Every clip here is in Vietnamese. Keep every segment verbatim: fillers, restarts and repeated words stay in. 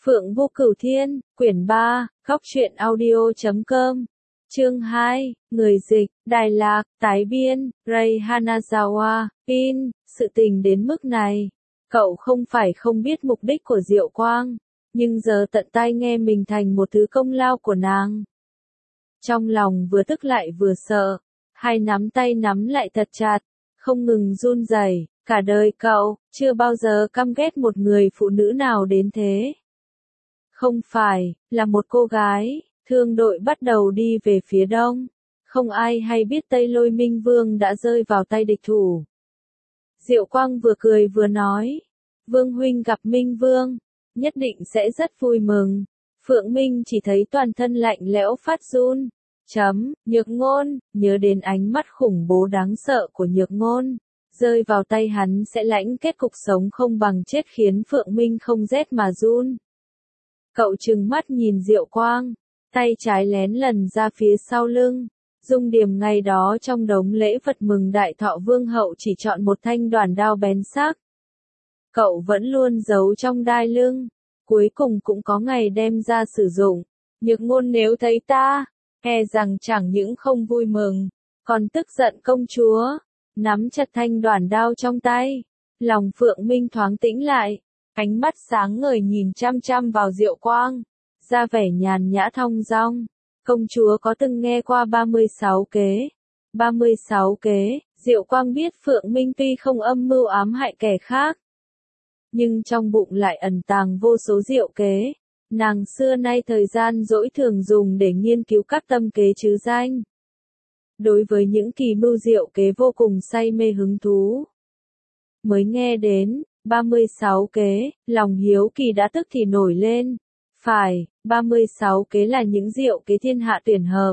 Phượng Vô Cửu Thiên, quyển ba, góc truyện audio chấm com. Chương hai, người dịch, Đài Lạc, tái biên, Ray Hanazawa, Pin, sự tình đến mức này. Cậu không phải không biết mục đích của Diệu Quang, nhưng giờ tận tai nghe mình thành một thứ công lao của nàng. Trong lòng vừa tức lại vừa sợ, hai nắm tay nắm lại thật chặt, không ngừng run rẩy. Cả đời cậu, chưa bao giờ căm ghét một người phụ nữ nào đến thế. Không phải, là một cô gái, thương đội bắt đầu đi về phía đông. Không ai hay biết Tây Lôi Minh Vương đã rơi vào tay địch thủ. Diệu Quang vừa cười vừa nói, Vương huynh gặp Minh Vương, nhất định sẽ rất vui mừng. Phượng Minh chỉ thấy toàn thân lạnh lẽo phát run. Chấm, Nhược Ngôn, nhớ đến ánh mắt khủng bố đáng sợ của Nhược Ngôn. Rơi vào tay hắn sẽ lãnh kết cục sống không bằng chết khiến Phượng Minh không rét mà run. Cậu trừng mắt nhìn Diệu Quang, tay trái lén lần ra phía sau lưng. Dung Điểm ngày đó trong đống lễ vật mừng đại thọ vương hậu chỉ chọn một thanh đoản đao bén sắc. Cậu vẫn luôn giấu trong đai lưng, cuối cùng cũng có ngày đem ra sử dụng. Nhược Ngôn nếu thấy ta, e rằng chẳng những không vui mừng, còn tức giận công chúa. Nắm chặt thanh đoản đao trong tay, lòng Phượng Minh thoáng tĩnh lại, ánh mắt sáng ngời nhìn chăm chăm vào Diệu Quang, ra vẻ nhàn nhã thong dong. Công chúa có từng nghe qua ba mươi sáu kế? ba mươi sáu kế, Diệu Quang biết Phượng Minh tuy không âm mưu ám hại kẻ khác, nhưng trong bụng lại ẩn tàng vô số diệu kế. Nàng xưa nay thời gian rỗi thường dùng để nghiên cứu các tâm kế trứ danh. Đối với những kỳ mưu diệu kế vô cùng say mê hứng thú. Mới nghe đến, ba mươi sáu kế, lòng hiếu kỳ đã tức thì nổi lên. Phải, ba mươi sáu kế là những diệu kế thiên hạ tuyển hợp.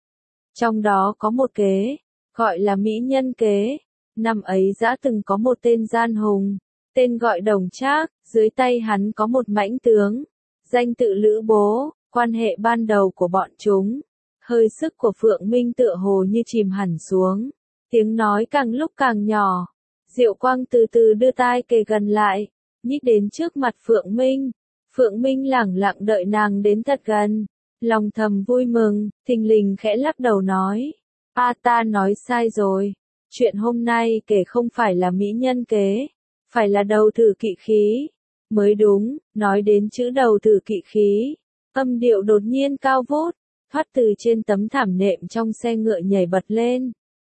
Trong đó có một kế, gọi là mỹ nhân kế. Năm ấy dã từng có một tên gian hùng, tên gọi Đồng Trác, dưới tay hắn có một mãnh tướng, danh tự Lữ Bố. Quan hệ ban đầu của bọn chúng, hơi sức của Phượng Minh tựa hồ như chìm hẳn xuống, tiếng nói càng lúc càng nhỏ. Diệu Quang từ từ đưa tai kề gần lại, nhích đến trước mặt Phượng Minh. Phượng Minh lẳng lặng đợi nàng đến thật gần, lòng thầm vui mừng, thình lình khẽ lắc đầu nói, a ta nói sai rồi, chuyện hôm nay kể không phải là mỹ nhân kế, phải là đầu thử kỵ khí, mới đúng. Nói đến chữ đầu thử kỵ khí, âm điệu đột nhiên cao vút, thoát từ trên tấm thảm nệm trong xe ngựa nhảy bật lên.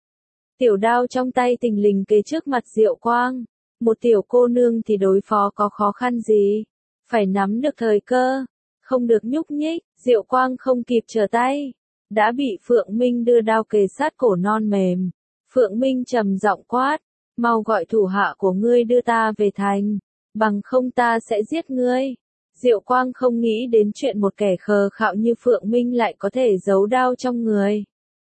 Tiểu đao trong tay thình lình kề trước mặt Diệu Quang, một tiểu cô nương thì đối phó có khó khăn gì, phải nắm được thời cơ, không được nhúc nhích. Diệu Quang không kịp trở tay, đã bị Phượng Minh đưa đao kề sát cổ non mềm. Phượng Minh trầm giọng quát, mau gọi thủ hạ của ngươi đưa ta về thành, bằng không ta sẽ giết ngươi. Diệu Quang không nghĩ đến chuyện một kẻ khờ khạo như Phượng Minh lại có thể giấu đao trong người.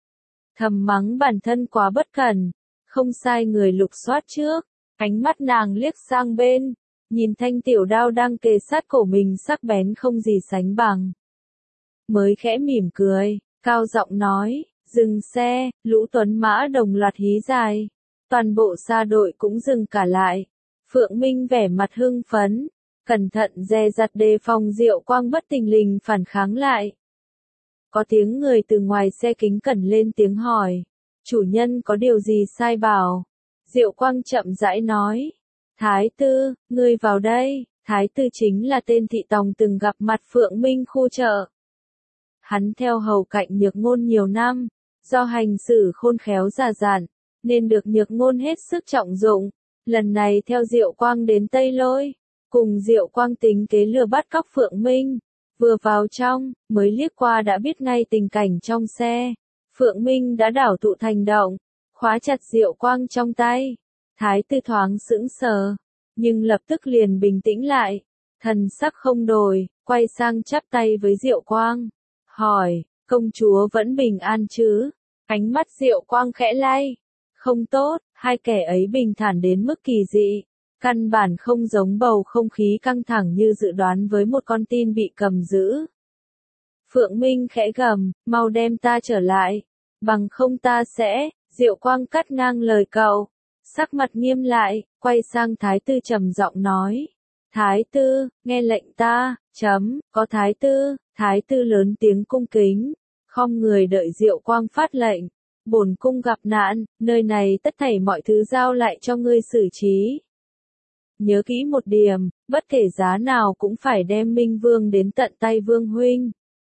Thầm mắng bản thân quá bất cẩn, không sai người lục soát trước. Ánh mắt nàng liếc sang bên, nhìn thanh tiểu đao đang kề sát cổ mình sắc bén không gì sánh bằng. Mới khẽ mỉm cười, cao giọng nói, dừng xe. Lũ tuấn mã đồng loạt hí dài, toàn bộ xa đội cũng dừng cả lại. Phượng Minh vẻ mặt hưng phấn, cẩn thận dè dặt đề phòng Diệu Quang bất thình lình phản kháng lại. Có tiếng người từ ngoài xe kính cẩn lên tiếng hỏi, chủ nhân có điều gì sai bảo? Diệu Quang chậm rãi nói, Thái Tư, ngươi vào đây. Thái Tư chính là tên thị tòng từng gặp mặt Phượng Minh khu chợ. Hắn theo hầu cạnh Nhược Ngôn nhiều năm, do hành xử khôn khéo già dặn, nên được Nhược Ngôn hết sức trọng dụng. Lần này theo Diệu Quang đến Tây Lôi, cùng Diệu Quang tính kế lừa bắt cóc Phượng Minh. Vừa vào trong, mới liếc qua đã biết ngay tình cảnh trong xe. Phượng Minh đã đảo tụ thành động, khóa chặt Diệu Quang trong tay. Thái Tư thoáng sững sờ, nhưng lập tức liền bình tĩnh lại, thần sắc không đổi, quay sang chắp tay với Diệu Quang, hỏi, công chúa vẫn bình an chứ? Ánh mắt Diệu Quang khẽ lay, không tốt. Hai kẻ ấy bình thản đến mức kỳ dị, căn bản không giống bầu không khí căng thẳng như dự đoán với một con tin bị cầm giữ. Phượng Minh khẽ gầm, mau đem ta trở lại, bằng không ta sẽ. Diệu Quang cắt ngang lời cậu, sắc mặt nghiêm lại, quay sang Thái Tư trầm giọng nói, Thái Tư, nghe lệnh ta, Chấm, có thái tư, thái tư lớn tiếng cung kính, khom người đợi Diệu Quang phát lệnh. Bổn cung gặp nạn, nơi này tất thảy mọi thứ giao lại cho ngươi xử trí. Nhớ kỹ một điểm, bất kể giá nào cũng phải đem Minh Vương đến tận tay Vương huynh.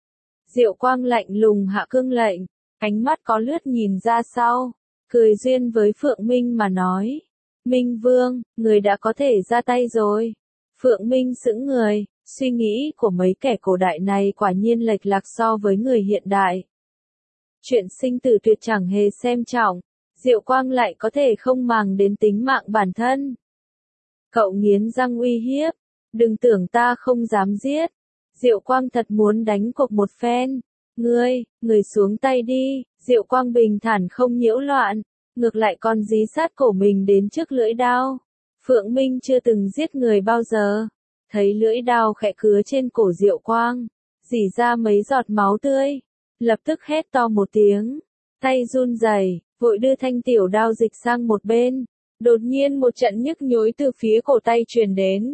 Diệu Quang lạnh lùng hạ cương lệnh, ánh mắt có lướt nhìn ra sau, cười duyên với Phượng Minh mà nói. Minh Vương, người đã có thể ra tay rồi. Phượng Minh sững người, suy nghĩ của mấy kẻ cổ đại này quả nhiên lệch lạc so với người hiện đại. Chuyện sinh tử tuyệt chẳng hề xem trọng, Diệu Quang lại có thể không màng đến tính mạng bản thân. Cậu nghiến răng uy hiếp, đừng tưởng ta không dám giết. Diệu Quang thật muốn đánh cuộc một phen. Ngươi, người xuống tay đi. Diệu Quang bình thản không nhiễu loạn, ngược lại còn dí sát cổ mình đến trước lưỡi đao. Phượng Minh chưa từng giết người bao giờ, thấy lưỡi đao khẽ cứa trên cổ Diệu Quang, rỉ ra mấy giọt máu tươi, lập tức hét to một tiếng, tay run rẩy, vội đưa thanh tiểu đao dịch sang một bên. Đột nhiên một trận nhức nhối từ phía cổ tay truyền đến.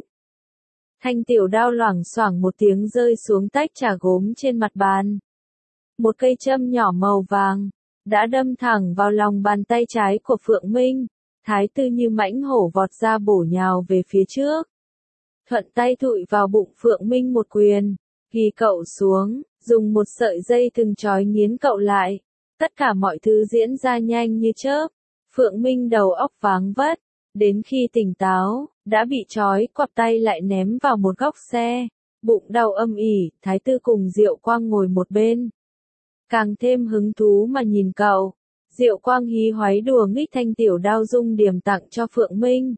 Thanh tiểu đao loảng xoảng một tiếng rơi xuống tách trà gốm trên mặt bàn. Một cây châm nhỏ màu vàng đã đâm thẳng vào lòng bàn tay trái của Phượng Minh. Thái tư như mãnh hổ vọt ra bổ nhào về phía trước. Thuận tay thụi vào bụng Phượng Minh một quyền, ghi cậu xuống, dùng một sợi dây thừng trói nghiến cậu lại. Tất cả mọi thứ diễn ra nhanh như chớp. Phượng Minh đầu óc váng vất, đến khi tỉnh táo, đã bị trói quặp tay lại ném vào một góc xe, bụng đau âm ỉ. Thái tư cùng Diệu Quang ngồi một bên, càng thêm hứng thú mà nhìn cậu. Diệu Quang hí hoáy đùa nghích thanh tiểu đao dung điểm tặng cho Phượng Minh.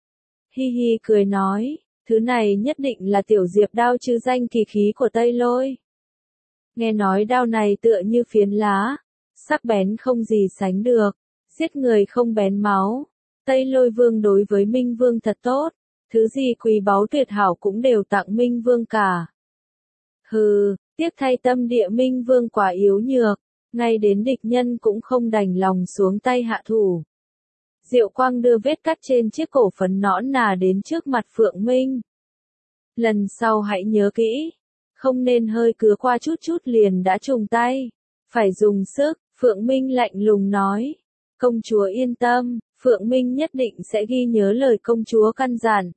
Hi hi cười nói, thứ này nhất định là tiểu diệp đao chứ danh kỳ khí của Tây Lôi. Nghe nói đao này tựa như phiến lá, sắc bén không gì sánh được, giết người không bén máu. Tây Lôi Vương đối với Minh Vương thật tốt, thứ gì quý báu tuyệt hảo cũng đều tặng Minh Vương cả. Hừ, tiếc thay tâm địa Minh Vương quá yếu nhược, ngay đến địch nhân cũng không đành lòng xuống tay hạ thủ. Diệu Quang đưa vết cắt trên chiếc cổ phấn nõn nà đến trước mặt Phượng Minh. Lần sau hãy nhớ kỹ, không nên hơi cứa qua chút chút liền đã trùng tay, phải dùng sức. Phượng Minh lạnh lùng nói. Công chúa yên tâm, Phượng Minh nhất định sẽ ghi nhớ lời công chúa căn dặn.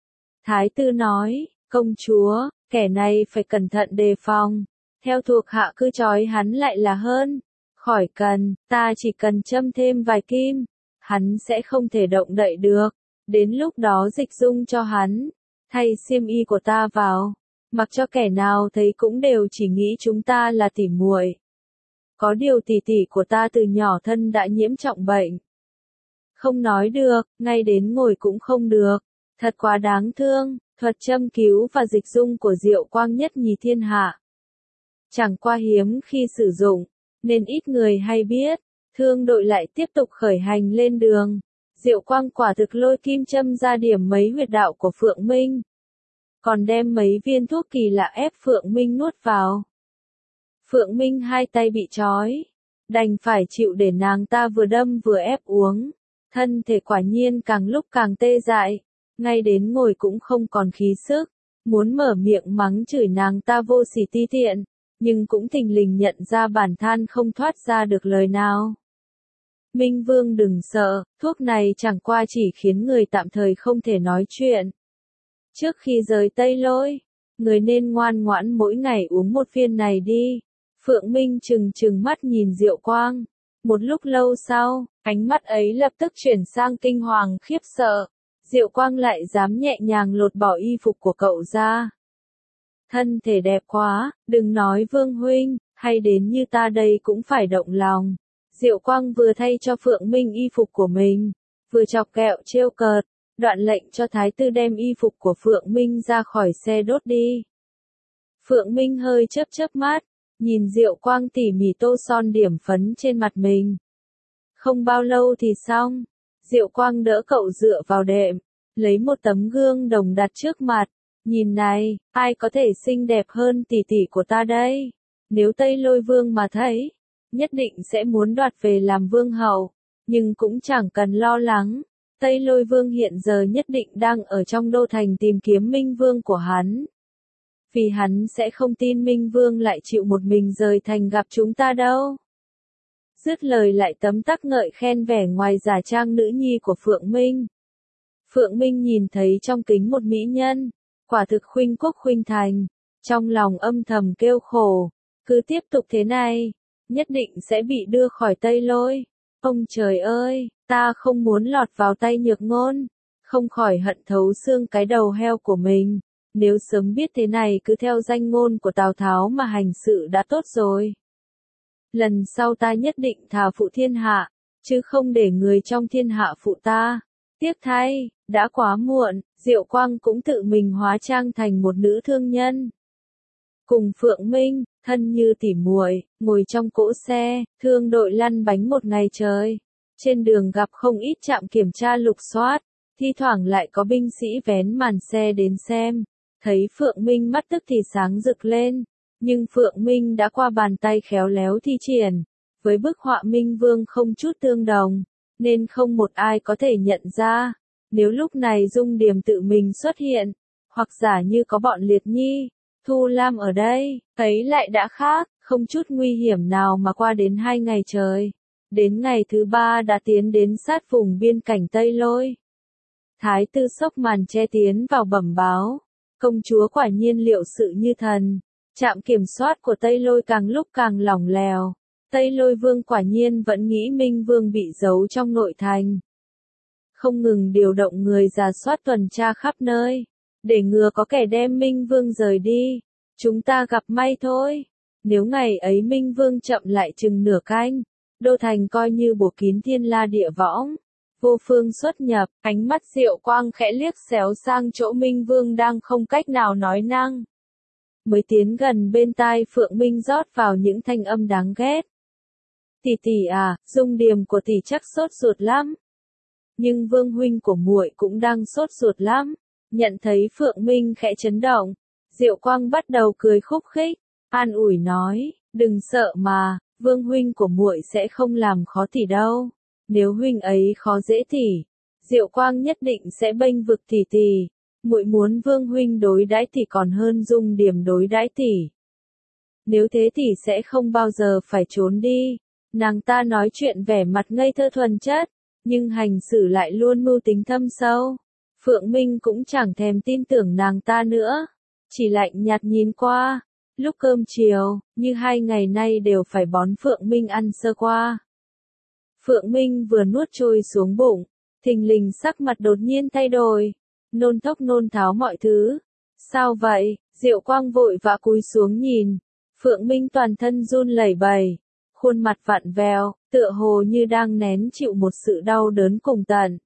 Thái tư nói, công chúa, kẻ này phải cẩn thận đề phòng, theo thuộc hạ cứ trói hắn lại là hơn. Khỏi cần, ta chỉ cần châm thêm vài kim, hắn sẽ không thể động đậy được. Đến lúc đó dịch dung cho hắn, thay xiêm y của ta vào, mặc cho kẻ nào thấy cũng đều chỉ nghĩ chúng ta là tỉ muội. Có điều tỷ tỷ của ta từ nhỏ thân đã nhiễm trọng bệnh. Không nói được, ngay đến ngồi cũng không được. Thật quá đáng thương, thuật châm cứu và dịch dung của Diệu Quang nhất nhì thiên hạ. Chẳng qua hiếm khi sử dụng, nên ít người hay biết. Thương đội lại tiếp tục khởi hành lên đường. Diệu Quang quả thực lôi kim châm ra điểm mấy huyệt đạo của Phượng Minh. Còn đem mấy viên thuốc kỳ lạ ép Phượng Minh nuốt vào. Phượng Minh hai tay bị trói, đành phải chịu để nàng ta vừa đâm vừa ép uống. Thân thể quả nhiên càng lúc càng tê dại, ngay đến ngồi cũng không còn khí sức, muốn mở miệng mắng chửi nàng ta vô sỉ ti tiện, nhưng cũng thình lình nhận ra bản thân không thoát ra được lời nào. Minh Vương đừng sợ, thuốc này chẳng qua chỉ khiến người tạm thời không thể nói chuyện. Trước khi rời Tây Lôi, người nên ngoan ngoãn mỗi ngày uống một viên này đi. Phượng Minh trừng trừng mắt nhìn Diệu Quang. Một lúc lâu sau, ánh mắt ấy lập tức chuyển sang kinh hoàng khiếp sợ. Diệu Quang lại dám nhẹ nhàng lột bỏ y phục của cậu ra. Thân thể đẹp quá, đừng nói Vương huynh, hay đến như ta đây cũng phải động lòng. Diệu Quang vừa thay cho Phượng Minh y phục của mình, vừa chọc kẹo trêu cợt, đoạn lệnh cho thái tư đem y phục của Phượng Minh ra khỏi xe đốt đi. Phượng Minh hơi chớp chớp mắt, nhìn Diệu Quang tỉ mỉ tô son điểm phấn trên mặt mình. Không bao lâu thì xong, Diệu Quang đỡ cậu dựa vào đệm, lấy một tấm gương đồng đặt trước mặt. Nhìn này, ai có thể xinh đẹp hơn tỷ tỷ của ta đây? Nếu Tây Lôi Vương mà thấy, nhất định sẽ muốn đoạt về làm vương hậu. Nhưng cũng chẳng cần lo lắng, Tây Lôi Vương hiện giờ nhất định đang ở trong đô thành tìm kiếm Minh Vương của hắn. Vì hắn sẽ không tin Minh Vương lại chịu một mình rời thành gặp chúng ta đâu. Dứt lời lại tấm tắc ngợi khen vẻ ngoài giả trang nữ nhi của Phượng Minh. Phượng Minh nhìn thấy trong kính một mỹ nhân, quả thực khuynh quốc khuynh thành, trong lòng âm thầm kêu khổ, cứ tiếp tục thế này, nhất định sẽ bị đưa khỏi Tây Lôi. Ông trời ơi, ta không muốn lọt vào tay Nhược Ngôn, không khỏi hận thấu xương cái đầu heo của mình, nếu sớm biết thế này cứ theo danh ngôn của Tào Tháo mà hành sự đã tốt rồi. Lần sau ta nhất định thà phụ thiên hạ, chứ không để người trong thiên hạ phụ ta. Tiếc thay, đã quá muộn, Diệu Quang cũng tự mình hóa trang thành một nữ thương nhân. Cùng Phượng Minh, thân như tỉ muội, ngồi trong cỗ xe, thương đội lăn bánh một ngày trời. Trên đường gặp không ít trạm kiểm tra lục soát, thi thoảng lại có binh sĩ vén màn xe đến xem. Thấy Phượng Minh mắt tức thì sáng rực lên, nhưng Phượng Minh đã qua bàn tay khéo léo thi triển, với bức họa Minh Vương không chút tương đồng, nên không một ai có thể nhận ra. Nếu lúc này Dung Điềm tự mình xuất hiện, hoặc giả như có bọn Liệt Nhi, Thu Lam ở đây, ấy lại đã khác, không chút nguy hiểm nào mà qua đến hai ngày trời. Đến ngày thứ ba đã tiến đến sát vùng biên cảnh Tây Lôi. Thái tử sốc màn che tiến vào bẩm báo, công chúa quả nhiên liệu sự như thần. Trạm kiểm soát của Tây Lôi càng lúc càng lỏng lẻo. Tây Lôi Vương quả nhiên vẫn nghĩ Minh Vương bị giấu trong nội thành. Không ngừng điều động người rà soát tuần tra khắp nơi, để ngừa có kẻ đem Minh Vương rời đi. Chúng ta gặp may thôi. Nếu ngày ấy Minh Vương chậm lại chừng nửa canh, đô thành coi như bổ kín thiên la địa võng. Vô phương xuất nhập, ánh mắt Diệu Quang khẽ liếc xéo sang chỗ Minh Vương đang không cách nào nói năng. Mới tiến gần bên tai Phượng Minh rót vào những thanh âm đáng ghét. Tỷ tỷ à, Dung Điềm của tỷ chắc sốt ruột lắm. Nhưng Vương huynh của muội cũng đang sốt ruột lắm. Nhận thấy Phượng Minh khẽ chấn động, Diệu Quang bắt đầu cười khúc khích, an ủi nói, đừng sợ mà, Vương huynh của muội sẽ không làm khó tỷ đâu. Nếu huynh ấy khó dễ tỷ, Diệu Quang nhất định sẽ bênh vực tỷ tỷ. Muội muốn Vương huynh đối đãi tỷ còn hơn Dung Điềm đối đãi tỷ. Nếu thế tỷ sẽ không bao giờ phải trốn đi. Nàng ta nói chuyện vẻ mặt ngây thơ thuần chất, nhưng hành xử lại luôn mưu tính thâm sâu. Phượng Minh cũng chẳng thèm tin tưởng nàng ta nữa, chỉ lạnh nhạt nhìn qua. Lúc cơm chiều, như hai ngày nay đều phải bón Phượng Minh ăn sơ qua. Phượng Minh vừa nuốt trôi xuống bụng, thình lình sắc mặt đột nhiên thay đổi, nôn thốc nôn tháo mọi thứ. Sao vậy? Diệu Quang vội vã cúi xuống nhìn, Phượng Minh toàn thân run lẩy bẩy, khuôn mặt vặn vẹo, tựa hồ như đang nén chịu một sự đau đớn cùng tận.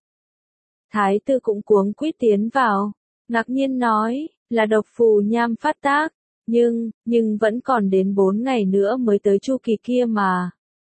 Thái tử cũng cuống quýt tiến vào, ngạc nhiên nói, là độc phù nham phát tác, nhưng, nhưng vẫn còn đến bốn ngày nữa mới tới chu kỳ kia mà.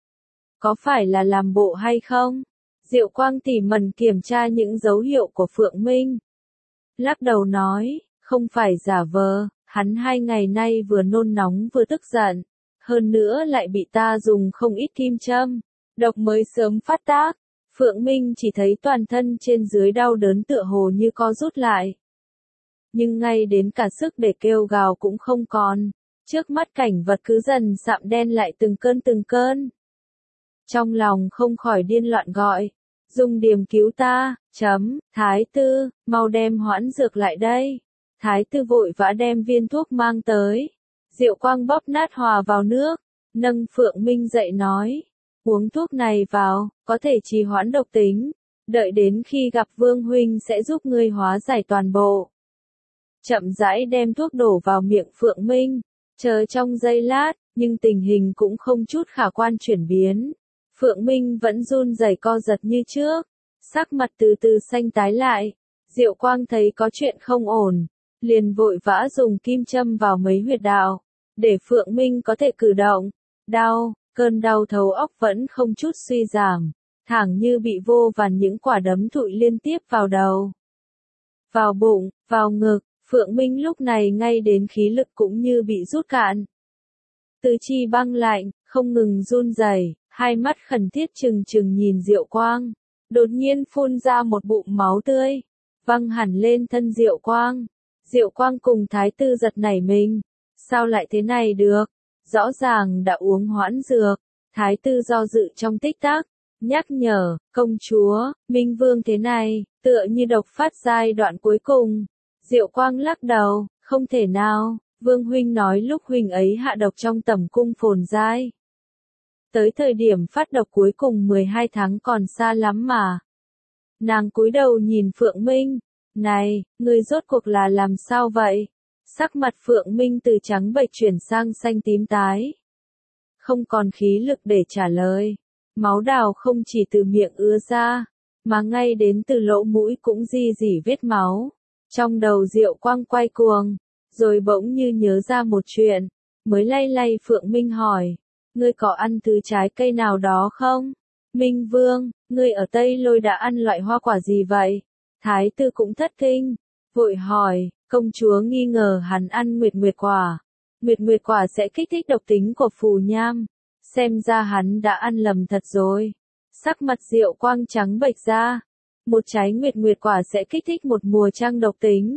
Có phải là làm bộ hay không? Diệu Quang tỉ mẩn kiểm tra những dấu hiệu của Phượng Minh. Lắc đầu nói, không phải giả vờ, hắn hai ngày nay vừa nôn nóng vừa tức giận, hơn nữa lại bị ta dùng không ít kim châm, độc mới sớm phát tác. Phượng Minh chỉ thấy toàn thân trên dưới đau đớn tựa hồ như co rút lại. Nhưng ngay đến cả sức để kêu gào cũng không còn, trước mắt cảnh vật cứ dần sạm đen lại từng cơn từng cơn. Trong lòng không khỏi điên loạn gọi, Dung Điềm cứu ta, chấm, Thái tử, mau đem hoãn dược lại đây. Thái tử vội vã đem viên thuốc mang tới. Diệu Quang bóp nát hòa vào nước, nâng Phượng Minh dậy nói, uống thuốc này vào, có thể trì hoãn độc tính, đợi đến khi gặp Vương huynh sẽ giúp ngươi hóa giải toàn bộ. Chậm rãi đem thuốc đổ vào miệng Phượng Minh, chờ trong giây lát, nhưng tình hình cũng không chút khả quan chuyển biến. Phượng Minh vẫn run rẩy co giật như trước, sắc mặt từ từ xanh tái lại. Diệu Quang thấy có chuyện không ổn, liền vội vã dùng kim châm vào mấy huyệt đạo, để Phượng Minh có thể cử động. Đau, cơn đau thấu óc vẫn không chút suy giảm, thẳng như bị vô vàn những quả đấm thụi liên tiếp vào đầu, vào bụng, vào ngực. Phượng Minh lúc này ngay đến khí lực cũng như bị rút cạn. Tứ chi băng lạnh, không ngừng run rẩy, hai mắt khẩn thiết trừng trừng nhìn Diệu Quang, đột nhiên phun ra một bụng máu tươi, văng hẳn lên thân Diệu Quang. Diệu Quang cùng thái tử giật nảy mình. Sao lại thế này được? Rõ ràng đã uống hoãn dược. Thái tử do dự trong tích tắc, nhắc nhở, công chúa, Minh Vương thế này, tựa như độc phát giai đoạn cuối cùng. Diệu Quang lắc đầu, không thể nào, Vương huynh nói lúc huynh ấy hạ độc trong tẩm cung phồn giai. Tới thời điểm phát độc cuối cùng mười hai tháng còn xa lắm mà. Nàng cúi đầu nhìn Phượng Minh, này, ngươi rốt cuộc là làm sao vậy? Sắc mặt Phượng Minh từ trắng bệch chuyển sang xanh tím tái. Không còn khí lực để trả lời. Máu đào không chỉ từ miệng ứa ra, mà ngay đến từ lỗ mũi cũng di dỉ vết máu. Trong đầu Diệu Quang quay cuồng, rồi bỗng như nhớ ra một chuyện, mới lay lay Phượng Minh hỏi, ngươi có ăn thứ trái cây nào đó không? Minh Vương, ngươi ở Tây Lôi đã ăn loại hoa quả gì vậy? Thái tử cũng thất kinh, vội hỏi, công chúa nghi ngờ hắn ăn nguyệt nguyệt quả. Nguyệt nguyệt quả sẽ kích thích độc tính của phù nham. Xem ra hắn đã ăn lầm thật rồi. Sắc mặt Diệu Quang trắng bệch ra. Một trái nguyệt nguyệt quả sẽ kích thích một mùa trăng độc tính.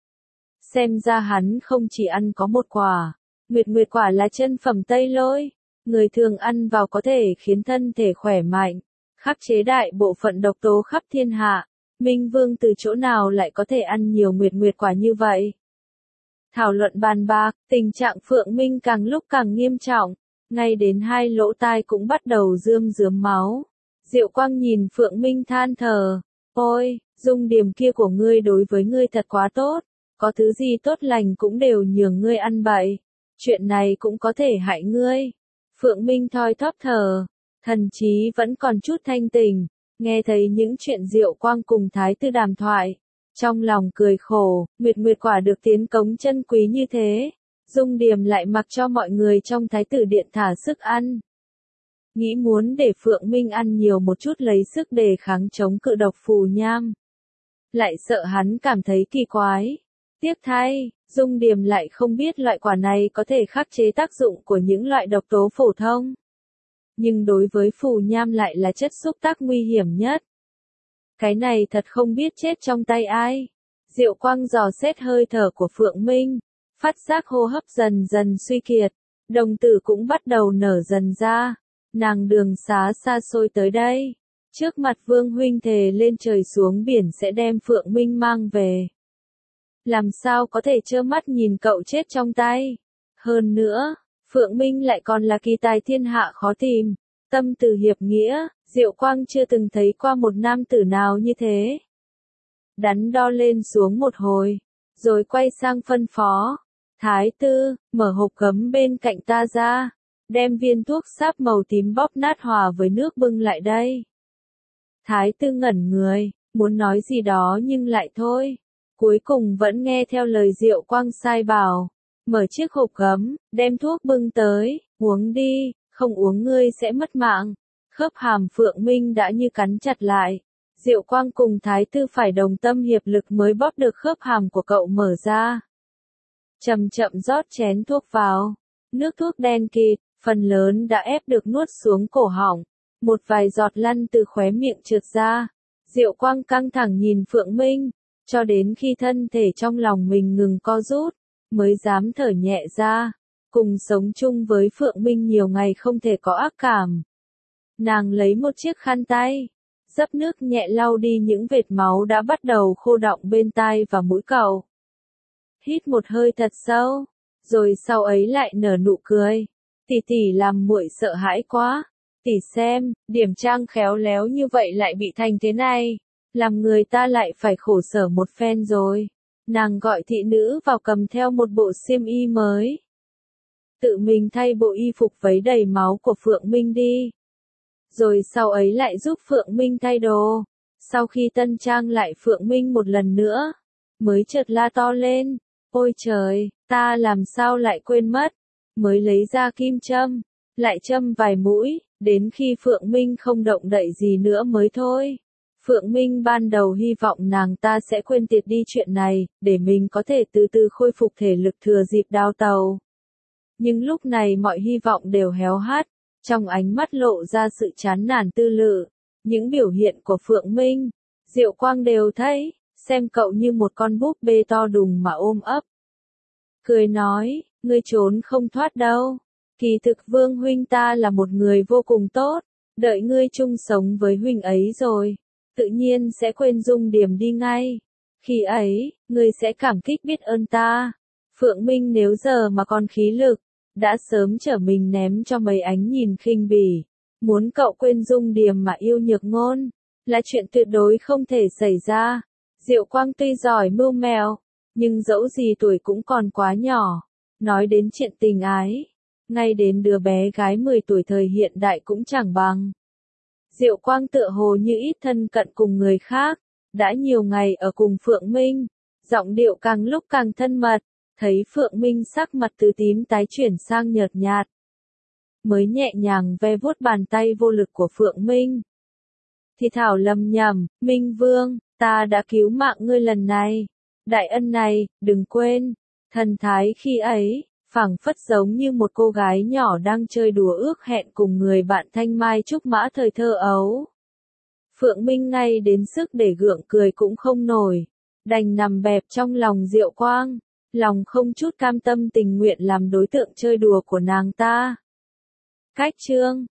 Xem ra hắn không chỉ ăn có một quả. Nguyệt nguyệt quả là chân phẩm Tây Lôi. Người thường ăn vào có thể khiến thân thể khỏe mạnh, khắc chế đại bộ phận độc tố khắp thiên hạ. Minh Vương từ chỗ nào lại có thể ăn nhiều nguyệt nguyệt quả như vậy? Thảo luận bàn bạc, tình trạng Phượng Minh càng lúc càng nghiêm trọng, ngay đến hai lỗ tai cũng bắt đầu rơm rớm máu. Diệu Quang nhìn Phượng Minh than thở, ôi, dung điểm kia của ngươi đối với ngươi thật quá tốt, có thứ gì tốt lành cũng đều nhường ngươi ăn bậy, chuyện này cũng có thể hại ngươi. Phượng Minh thoi thóp thở, thần trí vẫn còn chút thanh tỉnh, nghe thấy những chuyện Diệu Quang cùng thái tử đàm thoại. Trong lòng cười khổ, nguyệt nguyệt quả được tiến cống chân quý như thế. Dung Điềm lại mặc cho mọi người trong thái tử điện thả sức ăn. Nghĩ muốn để Phượng Minh ăn nhiều một chút lấy sức đề kháng chống cự độc phù nham. Lại sợ hắn cảm thấy kỳ quái. Tiếc thay, Dung Điềm lại không biết loại quả này có thể khắc chế tác dụng của những loại độc tố phổ thông. Nhưng đối với phù nham lại là chất xúc tác nguy hiểm nhất. Cái này thật không biết chết trong tay ai. Diệu Quang dò xét hơi thở của Phượng Minh, phát giác hô hấp dần dần suy kiệt, đồng tử cũng bắt đầu nở dần ra. Nàng đường xá xa xôi tới đây, trước mặt Vương huynh thề lên trời xuống biển sẽ đem Phượng Minh mang về. Làm sao có thể trơ mắt nhìn cậu chết trong tay? Hơn nữa, Phượng Minh lại còn là kỳ tài thiên hạ khó tìm, tâm từ hiệp nghĩa, Diệu Quang chưa từng thấy qua một nam tử nào như thế. Đắn đo lên xuống một hồi, rồi quay sang phân phó. Thái tử, mở hộp gấm bên cạnh ta ra, đem viên thuốc sáp màu tím bóp nát hòa với nước bưng lại đây. Thái tử ngẩn người, muốn nói gì đó nhưng lại thôi. Cuối cùng vẫn nghe theo lời Diệu Quang sai bảo. Mở chiếc hộp gấm, đem thuốc bưng tới, uống đi, không uống ngươi sẽ mất mạng. Khớp hàm Phượng Minh đã như cắn chặt lại. Diệu Quang cùng thái tử phải đồng tâm hiệp lực mới bóp được khớp hàm của cậu mở ra. Chậm chậm rót chén thuốc vào. Nước thuốc đen kịt, phần lớn đã ép được nuốt xuống cổ họng. Một vài giọt lăn từ khóe miệng trượt ra. Diệu Quang căng thẳng nhìn Phượng Minh, cho đến khi thân thể trong lòng mình ngừng co rút, mới dám thở nhẹ ra. Cùng sống chung với Phượng Minh nhiều ngày không thể có ác cảm. Nàng lấy một chiếc khăn tay, dấp nước nhẹ lau đi những vệt máu đã bắt đầu khô đọng bên tai và mũi cậu. Hít một hơi thật sâu, rồi sau ấy lại nở nụ cười. Tỷ tỷ làm muội sợ hãi quá. Tỷ xem, điểm trang khéo léo như vậy lại bị thành thế này, làm người ta lại phải khổ sở một phen rồi. Nàng gọi thị nữ vào cầm theo một bộ xiêm y mới. Tự mình thay bộ y phục vấy đầy máu của Phượng Minh đi. Rồi sau ấy lại giúp Phượng Minh thay đồ. Sau khi tân trang lại Phượng Minh một lần nữa, mới chợt la to lên. Ôi trời, ta làm sao lại quên mất. Mới lấy ra kim châm, lại châm vài mũi, đến khi Phượng Minh không động đậy gì nữa mới thôi. Phượng Minh ban đầu hy vọng nàng ta sẽ quên tiệt đi chuyện này, để mình có thể từ từ khôi phục thể lực thừa dịp đào tàu. Nhưng lúc này mọi hy vọng đều héo hắt, trong ánh mắt lộ ra sự chán nản tư lự. Những biểu hiện của Phượng Minh, Diệu Quang đều thấy, xem cậu như một con búp bê to đùng mà ôm ấp. Cười nói, ngươi trốn không thoát đâu. Kỳ thực Vương huynh ta là một người vô cùng tốt, đợi ngươi chung sống với huynh ấy rồi, tự nhiên sẽ quên Dung Điềm đi ngay. Khi ấy, ngươi sẽ cảm kích biết ơn ta. Phượng Minh nếu giờ mà còn khí lực, đã sớm trở mình ném cho mấy ánh nhìn khinh bỉ. Muốn cậu quên Dung Điềm mà yêu Nhược Ngôn, là chuyện tuyệt đối không thể xảy ra. Diệu Quang tuy giỏi mưu mèo, nhưng dẫu gì tuổi cũng còn quá nhỏ. Nói đến chuyện tình ái, ngay đến đứa bé gái mười tuổi thời hiện đại cũng chẳng bằng. Diệu Quang tựa hồ như ít thân cận cùng người khác, đã nhiều ngày ở cùng Phượng Minh, giọng điệu càng lúc càng thân mật, thấy Phượng Minh sắc mặt từ tím tái chuyển sang nhợt nhạt. Mới nhẹ nhàng ve vuốt bàn tay vô lực của Phượng Minh. Thì thảo lầm nhầm, Minh Vương, ta đã cứu mạng ngươi lần này. Đại ân này, đừng quên. Thần thái khi ấy, phảng phất giống như một cô gái nhỏ đang chơi đùa ước hẹn cùng người bạn thanh mai trúc mã thời thơ ấu. Phượng Minh ngay đến sức để gượng cười cũng không nổi, đành nằm bẹp trong lòng Diệu Quang, lòng không chút cam tâm tình nguyện làm đối tượng chơi đùa của nàng ta. Cách chương